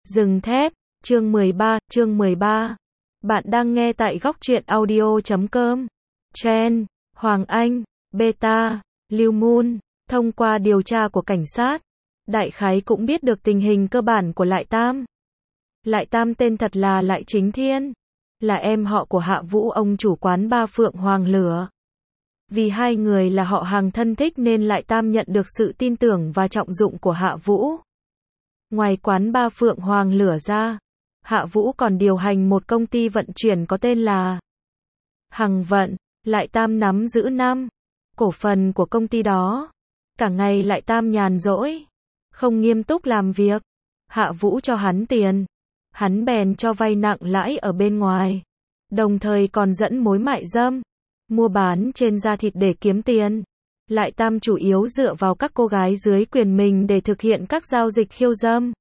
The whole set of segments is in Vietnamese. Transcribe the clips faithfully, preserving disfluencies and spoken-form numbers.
Rừng thép, chương mười ba, chương mười ba. Bạn đang nghe tại góc truyện audio chấm com. Chen, Hoàng Anh, Beta, Lưu Moon, thông qua điều tra của cảnh sát, đại khái cũng biết được tình hình cơ bản của Lại Tam. Lại Tam tên thật là Lại Chính Thiên, là em họ của Hạ Vũ, ông chủ quán ba Phượng Hoàng Lửa. Vì hai người là họ hàng thân thích nên Lại Tam nhận được sự tin tưởng và trọng dụng của Hạ Vũ. Ngoài quán ba Phượng Hoàng Lửa ra, Hạ Vũ còn điều hành một công ty vận chuyển có tên là Hằng Vận. Lại Tam nắm giữ năm cổ phần của công ty đó. Cả ngày Lại Tam nhàn rỗi, không nghiêm túc làm việc. Hạ Vũ cho hắn tiền, hắn bèn cho vay nặng lãi ở bên ngoài, đồng thời còn dẫn mối mại dâm, mua bán trên da thịt để kiếm tiền. Lại Tam chủ yếu dựa vào các cô gái dưới quyền mình để thực hiện các giao dịch khiêu dâm,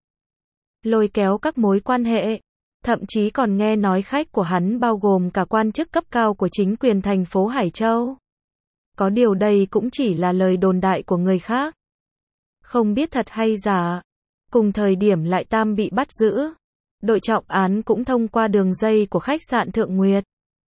lôi kéo các mối quan hệ. Thậm chí còn nghe nói khách của hắn bao gồm cả quan chức cấp cao của chính quyền thành phố Hải Châu. Có điều đây cũng chỉ là lời đồn đại của người khác, không biết thật hay giả. Cùng thời điểm Lại Tam bị bắt giữ, đội trọng án cũng thông qua đường dây của khách sạn Thượng Nguyệt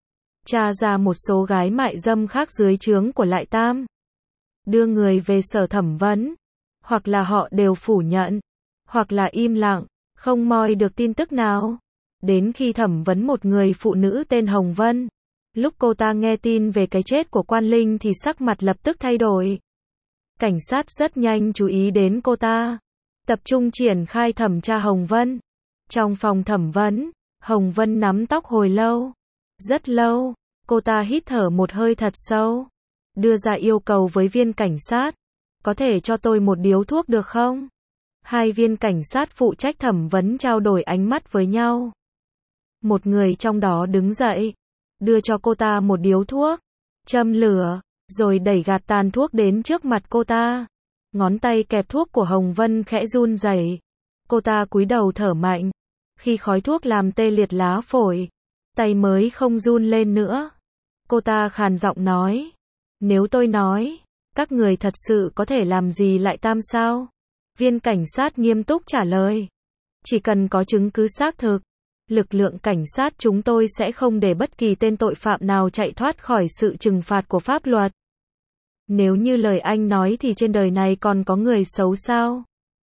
tra ra một số gái mại dâm khác dưới trướng của Lại Tam, đưa người về sở thẩm vấn. Hoặc là họ đều phủ nhận, hoặc là im lặng, không moi được tin tức nào. Đến khi thẩm vấn một người phụ nữ tên Hồng Vân, lúc cô ta nghe tin về cái chết của Quan Linh thì sắc mặt lập tức thay đổi. Cảnh sát rất nhanh chú ý đến cô ta, tập trung triển khai thẩm tra Hồng Vân. Trong phòng thẩm vấn, Hồng Vân nắm tóc hồi lâu, rất lâu. Cô ta hít thở một hơi thật sâu, đưa ra yêu cầu với viên cảnh sát: có thể cho tôi một điếu thuốc được không? Hai viên cảnh sát phụ trách thẩm vấn trao đổi ánh mắt với nhau. Một người trong đó đứng dậy, đưa cho cô ta một điếu thuốc, châm lửa, rồi đẩy gạt tàn thuốc đến trước mặt cô ta. Ngón tay kẹp thuốc của Hồng Vân khẽ run rẩy. Cô ta cúi đầu thở mạnh. Khi khói thuốc làm tê liệt lá phổi, tay mới không run lên nữa. Cô ta khàn giọng nói: nếu tôi nói, các người thật sự có thể làm gì Lại Tam sao? Viên cảnh sát nghiêm túc trả lời: chỉ cần có chứng cứ xác thực, lực lượng cảnh sát chúng tôi sẽ không để bất kỳ tên tội phạm nào chạy thoát khỏi sự trừng phạt của pháp luật. Nếu như lời anh nói thì trên đời này còn có người xấu sao?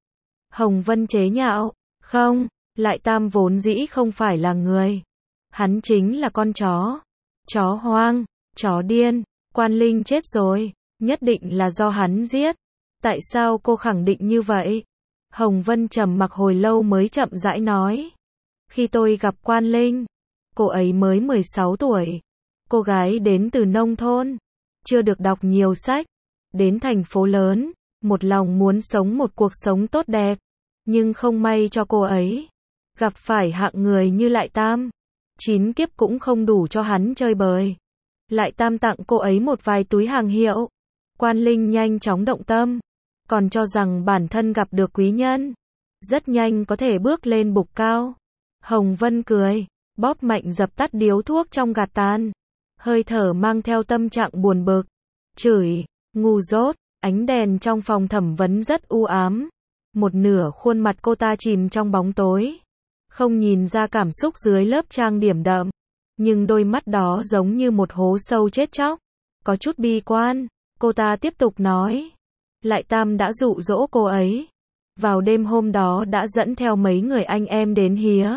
Hồng Vân chế nhạo: không, Lại Tam vốn dĩ không phải là người. Hắn chính là con chó. Chó hoang, chó điên. Quan Linh chết rồi, nhất định là do hắn giết. Tại sao cô khẳng định như vậy? Hồng Vân trầm mặc hồi lâu mới chậm rãi nói: khi tôi gặp Quan Linh, cô ấy mới mười sáu tuổi. Cô gái đến từ nông thôn, chưa được đọc nhiều sách, đến thành phố lớn, một lòng muốn sống một cuộc sống tốt đẹp. Nhưng không may cho cô ấy gặp phải hạng người như Lại Tam. Chín kiếp cũng không đủ cho hắn chơi bời. Lại Tam tặng cô ấy một vài túi hàng hiệu. Quan Linh nhanh chóng động tâm, còn cho rằng bản thân gặp được quý nhân, rất nhanh có thể bước lên bục cao. Hồng Vân cười, bóp mạnh dập tắt điếu thuốc trong gạt tàn, hơi thở mang theo tâm trạng buồn bực, chửi: ngu dốt. Ánh đèn trong phòng thẩm vấn rất u ám, một nửa khuôn mặt cô ta chìm trong bóng tối, không nhìn ra cảm xúc dưới lớp trang điểm đậm, nhưng đôi mắt đó giống như một hố sâu chết chóc, có chút bi quan. Cô ta tiếp tục nói: Lại Tam đã dụ dỗ cô ấy, vào đêm hôm đó đã dẫn theo mấy người anh em đến hía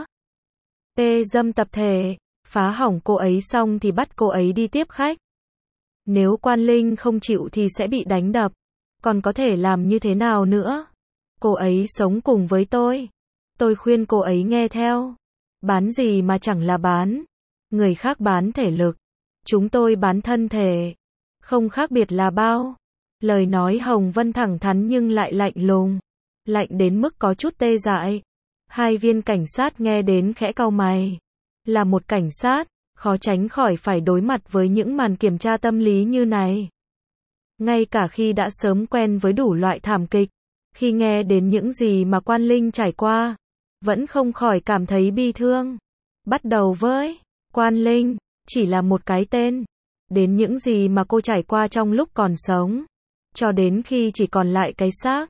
P dâm tập thể, phá hỏng cô ấy xong thì bắt cô ấy đi tiếp khách. Nếu Quan Linh không chịu thì sẽ bị đánh đập, còn có thể làm như thế nào nữa? Cô ấy sống cùng với tôi, tôi khuyên cô ấy nghe theo. Bán gì mà chẳng là bán, người khác bán thể lực, chúng tôi bán thân thể, không khác biệt là bao. Lời nói Hồng Vân thẳng thắn nhưng lại lạnh lùng, lạnh đến mức có chút tê dại. Hai viên cảnh sát nghe đến khẽ cau mày. Là một cảnh sát, khó tránh khỏi phải đối mặt với những màn kiểm tra tâm lý như này. Ngay cả khi đã sớm quen với đủ loại thảm kịch, khi nghe đến những gì mà Quan Linh trải qua, vẫn không khỏi cảm thấy bi thương. Bắt đầu với Quan Linh, chỉ là một cái tên, đến những gì mà cô trải qua trong lúc còn sống, cho đến khi chỉ còn lại cái xác.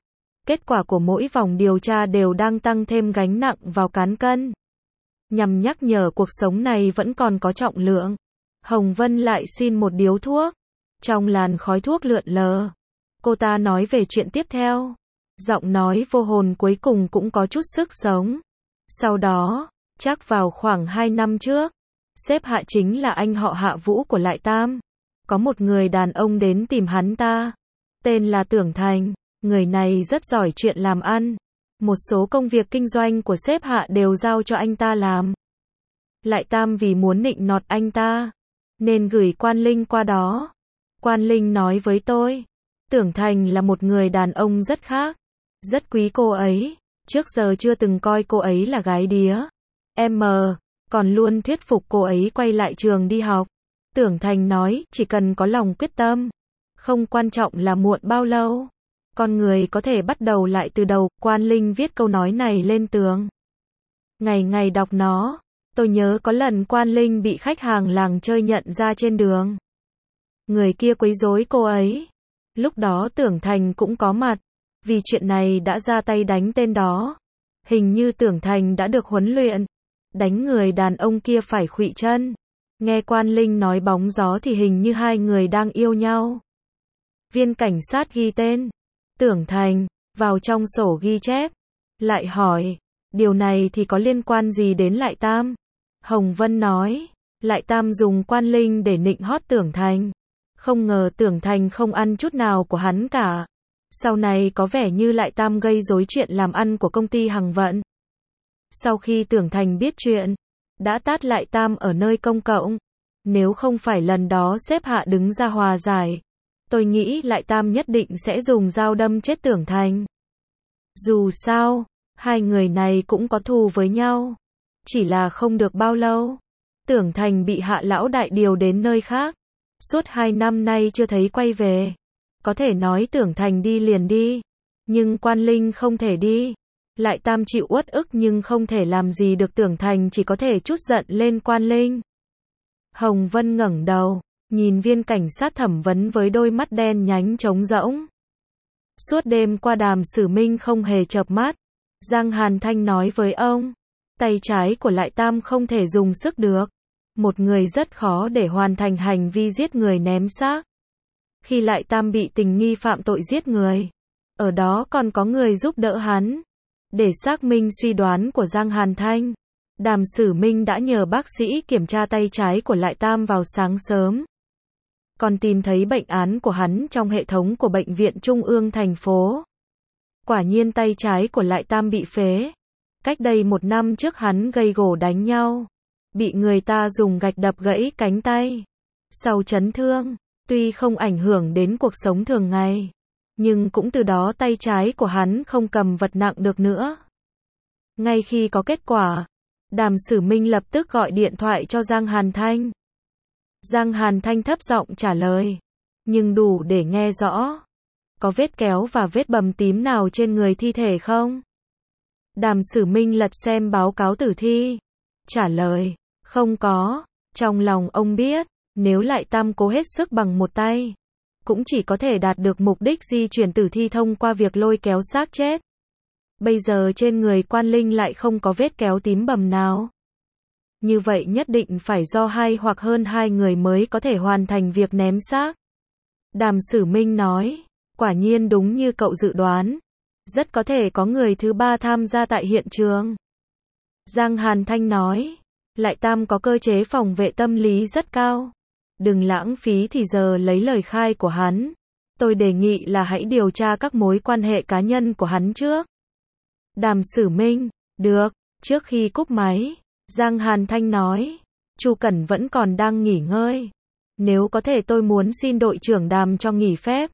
Kết quả của mỗi vòng điều tra đều đang tăng thêm gánh nặng vào cán cân. Nhằm nhắc nhở cuộc sống này vẫn còn có trọng lượng, Hồng Vân lại xin một điếu thuốc. Trong làn khói thuốc lượn lờ, cô ta nói về chuyện tiếp theo. Giọng nói vô hồn cuối cùng cũng có chút sức sống. Sau đó, chắc vào khoảng hai năm trước, sếp Hạ chính là anh họ Hạ Vũ của Lại Tam. Có một người đàn ông đến tìm hắn ta, tên là Tưởng Thành. Người này rất giỏi chuyện làm ăn. Một số công việc kinh doanh của sếp Hạ đều giao cho anh ta làm. Lại Tam vì muốn nịnh nọt anh ta, nên gửi Quan Linh qua đó. Quan Linh nói với tôi, Tưởng Thành là một người đàn ông rất khác, rất quý cô ấy, trước giờ chưa từng coi cô ấy là gái đía. Em còn luôn thuyết phục cô ấy quay lại trường đi học. Tưởng Thành nói, chỉ cần có lòng quyết tâm, không quan trọng là muộn bao lâu, con người có thể bắt đầu lại từ đầu. Quan Linh viết câu nói này lên tường. Ngày ngày đọc nó, tôi nhớ có lần Quan Linh bị khách hàng làng chơi nhận ra trên đường. Người kia quấy rối cô ấy. Lúc đó Tưởng Thành cũng có mặt, vì chuyện này đã ra tay đánh tên đó. Hình như Tưởng Thành đã được huấn luyện, đánh người đàn ông kia phải khuỵu chân. Nghe Quan Linh nói bóng gió thì hình như hai người đang yêu nhau. Viên cảnh sát ghi tên Tưởng Thành vào trong sổ ghi chép, lại hỏi, điều này thì có liên quan gì đến Lại Tam? Hồng Vân nói, Lại Tam dùng Quan Linh để nịnh hót Tưởng Thành. Không ngờ Tưởng Thành không ăn chút nào của hắn cả. Sau này có vẻ như Lại Tam gây rối chuyện làm ăn của công ty Hằng Vận. Sau khi Tưởng Thành biết chuyện, đã tát Lại Tam ở nơi công cộng. Nếu không phải lần đó sếp Hạ đứng ra hòa giải, tôi nghĩ Lại Tam nhất định sẽ dùng dao đâm chết Tưởng Thành. Dù sao, hai người này cũng có thù với nhau. Chỉ là không được bao lâu, Tưởng Thành bị Hạ lão đại điều đến nơi khác. Suốt hai năm nay chưa thấy quay về. Có thể nói Tưởng Thành đi liền đi, nhưng Quan Linh không thể đi. Lại Tam chịu uất ức nhưng không thể làm gì được, Tưởng Thành chỉ có thể trút giận lên Quan Linh. Hồng Vân ngẩng đầu, nhìn viên cảnh sát thẩm vấn với đôi mắt đen nhánh trống rỗng. Suốt đêm qua Đàm Sử Minh không hề chợp mắt. Giang Hàn Thanh nói với ông, tay trái của Lại Tam không thể dùng sức được. Một người rất khó để hoàn thành hành vi giết người ném xác. Khi Lại Tam bị tình nghi phạm tội giết người, ở đó còn có người giúp đỡ hắn. Để xác minh suy đoán của Giang Hàn Thanh, Đàm Sử Minh đã nhờ bác sĩ kiểm tra tay trái của Lại Tam vào sáng sớm. Còn tìm thấy bệnh án của hắn trong hệ thống của Bệnh viện Trung ương thành phố. Quả nhiên tay trái của Lại Tam bị phế. Cách đây một năm trước hắn gây gổ đánh nhau, bị người ta dùng gạch đập gãy cánh tay. Sau chấn thương, tuy không ảnh hưởng đến cuộc sống thường ngày, nhưng cũng từ đó tay trái của hắn không cầm vật nặng được nữa. Ngay khi có kết quả, Đàm Sử Minh lập tức gọi điện thoại cho Giang Hàn Thanh. Giang Hàn Thanh thấp giọng trả lời, nhưng đủ để nghe rõ. Có vết kéo và vết bầm tím nào trên người thi thể không? Đàm Sử Minh lật xem báo cáo tử thi, trả lời, không có. Trong lòng ông biết, nếu Lại Tam cố hết sức bằng một tay, cũng chỉ có thể đạt được mục đích di chuyển tử thi thông qua việc lôi kéo xác chết. Bây giờ trên người Quan Linh lại không có vết kéo tím bầm nào. Như vậy nhất định phải do hai hoặc hơn hai người mới có thể hoàn thành việc ném xác. Đàm Sử Minh nói, quả nhiên đúng như cậu dự đoán. Rất có thể có người thứ ba tham gia tại hiện trường. Giang Hàn Thanh nói, Lại Tam có cơ chế phòng vệ tâm lý rất cao. Đừng lãng phí thì giờ lấy lời khai của hắn. Tôi đề nghị là hãy điều tra các mối quan hệ cá nhân của hắn trước. Đàm Sử Minh, được. Trước khi cúp máy, Giang Hàn Thanh nói, Chu Cẩn vẫn còn đang nghỉ ngơi. Nếu có thể tôi muốn xin đội trưởng Đàm cho nghỉ phép.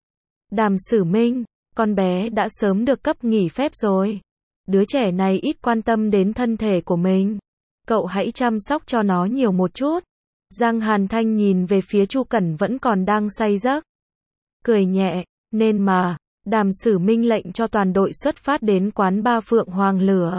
Đàm Sử Minh, con bé đã sớm được cấp nghỉ phép rồi. Đứa trẻ này ít quan tâm đến thân thể của mình. Cậu hãy chăm sóc cho nó nhiều một chút. Giang Hàn Thanh nhìn về phía Chu Cẩn vẫn còn đang say giấc. Cười nhẹ, nên mà, Đàm Sử Minh lệnh cho toàn đội xuất phát đến quán bar Phượng Hoàng Lửa.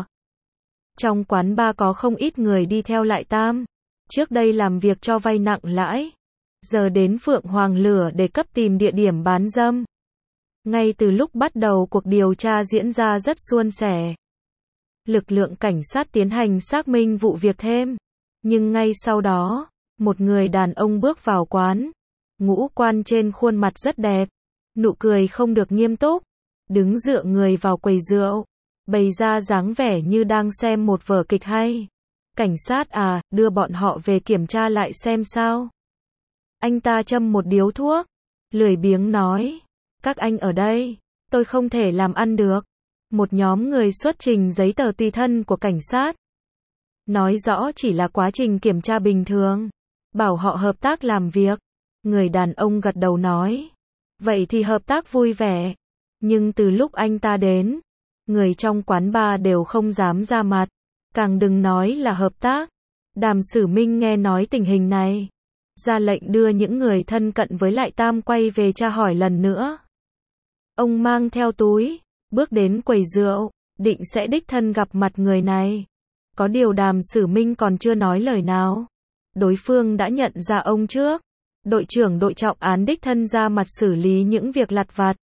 Trong quán bar có không ít người đi theo Lại Tam. Trước đây làm việc cho vay nặng lãi. Giờ đến Phượng Hoàng Lửa để cấp tìm địa điểm bán dâm. Ngay từ lúc bắt đầu cuộc điều tra diễn ra rất suôn sẻ. Lực lượng cảnh sát tiến hành xác minh vụ việc thêm. Nhưng ngay sau đó, một người đàn ông bước vào quán. Ngũ quan trên khuôn mặt rất đẹp. Nụ cười không được nghiêm túc. Đứng dựa người vào quầy rượu. Bày ra dáng vẻ như đang xem một vở kịch hay. Cảnh sát à, đưa bọn họ về kiểm tra lại xem sao. Anh ta châm một điếu thuốc. Lười biếng nói. Các anh ở đây, tôi không thể làm ăn được. Một nhóm người xuất trình giấy tờ tùy thân của cảnh sát. Nói rõ chỉ là quá trình kiểm tra bình thường. Bảo họ hợp tác làm việc. Người đàn ông gật đầu nói. Vậy thì hợp tác vui vẻ. Nhưng từ lúc anh ta đến, người trong quán bar đều không dám ra mặt. Càng đừng nói là hợp tác. Đàm Sử Minh nghe nói tình hình này. Ra lệnh đưa những người thân cận với Lại Tam quay về tra hỏi lần nữa. Ông mang theo túi, bước đến quầy rượu, định sẽ đích thân gặp mặt người này. Có điều Đàm Sử Minh còn chưa nói lời nào. Đối phương đã nhận ra ông trước. Đội trưởng đội trọng án đích thân ra mặt xử lý những việc lặt vặt.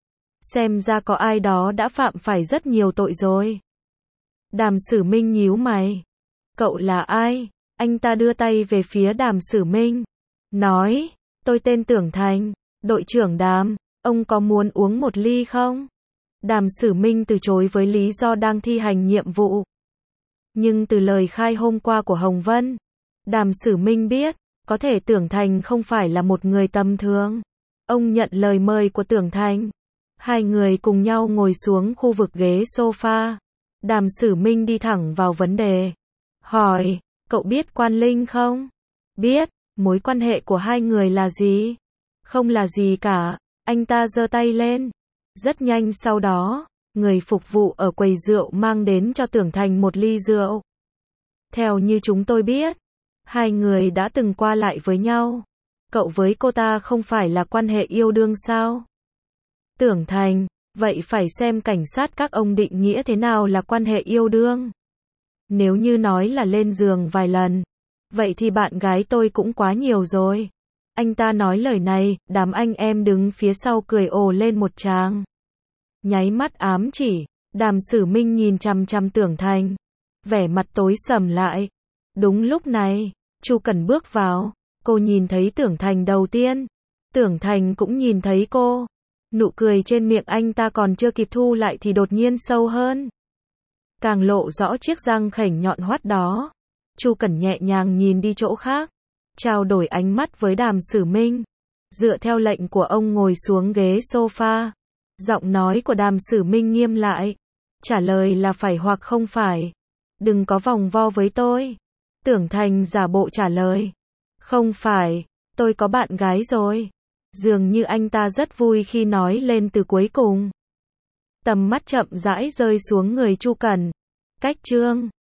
Xem ra có ai đó đã phạm phải rất nhiều tội rồi. Đàm Sử Minh nhíu mày. Cậu là ai? Anh ta đưa tay về phía Đàm Sử Minh. Nói, tôi tên Tưởng Thành, đội trưởng Đàm, ông có muốn uống một ly không? Đàm Sử Minh từ chối với lý do đang thi hành nhiệm vụ. Nhưng từ lời khai hôm qua của Hồng Vân, Đàm Sử Minh biết, có thể Tưởng Thành không phải là một người tầm thường. Ông nhận lời mời của Tưởng Thành. Hai người cùng nhau ngồi xuống khu vực ghế sofa. Đàm Sử Minh đi thẳng vào vấn đề. Hỏi, cậu biết Quan Linh không? Biết, mối quan hệ của hai người là gì? Không là gì cả, anh ta giơ tay lên. Rất nhanh sau đó, người phục vụ ở quầy rượu mang đến cho Tưởng Thành một ly rượu. Theo như chúng tôi biết, hai người đã từng qua lại với nhau. Cậu với cô ta không phải là quan hệ yêu đương sao? Tưởng Thành, vậy phải xem cảnh sát các ông định nghĩa thế nào là quan hệ yêu đương. Nếu như nói là lên giường vài lần, vậy thì bạn gái tôi cũng quá nhiều rồi. Anh ta nói lời này, đám anh em đứng phía sau cười ồ lên một tràng. Nháy mắt ám chỉ, Đàm Sử Minh nhìn chằm chằm Tưởng Thành. Vẻ mặt tối sầm lại. Đúng lúc này, Chu Cẩn bước vào. Cô nhìn thấy Tưởng Thành đầu tiên. Tưởng Thành cũng nhìn thấy cô. Nụ cười trên miệng anh ta còn chưa kịp thu lại thì đột nhiên sâu hơn. Càng lộ rõ chiếc răng khểnh nhọn hoắt đó. Chu Cẩn nhẹ nhàng nhìn đi chỗ khác. Trao đổi ánh mắt với Đàm Sử Minh. Dựa theo lệnh của ông ngồi xuống ghế sofa. Giọng nói của Đàm Sử Minh nghiêm lại. Trả lời là phải hoặc không phải. Đừng có vòng vo với tôi. Tưởng Thành giả bộ trả lời. Không phải, tôi có bạn gái rồi. Dường như anh ta rất vui khi nói lên từ cuối cùng. Tầm mắt chậm rãi rơi xuống người Chu Cẩn. Cách chương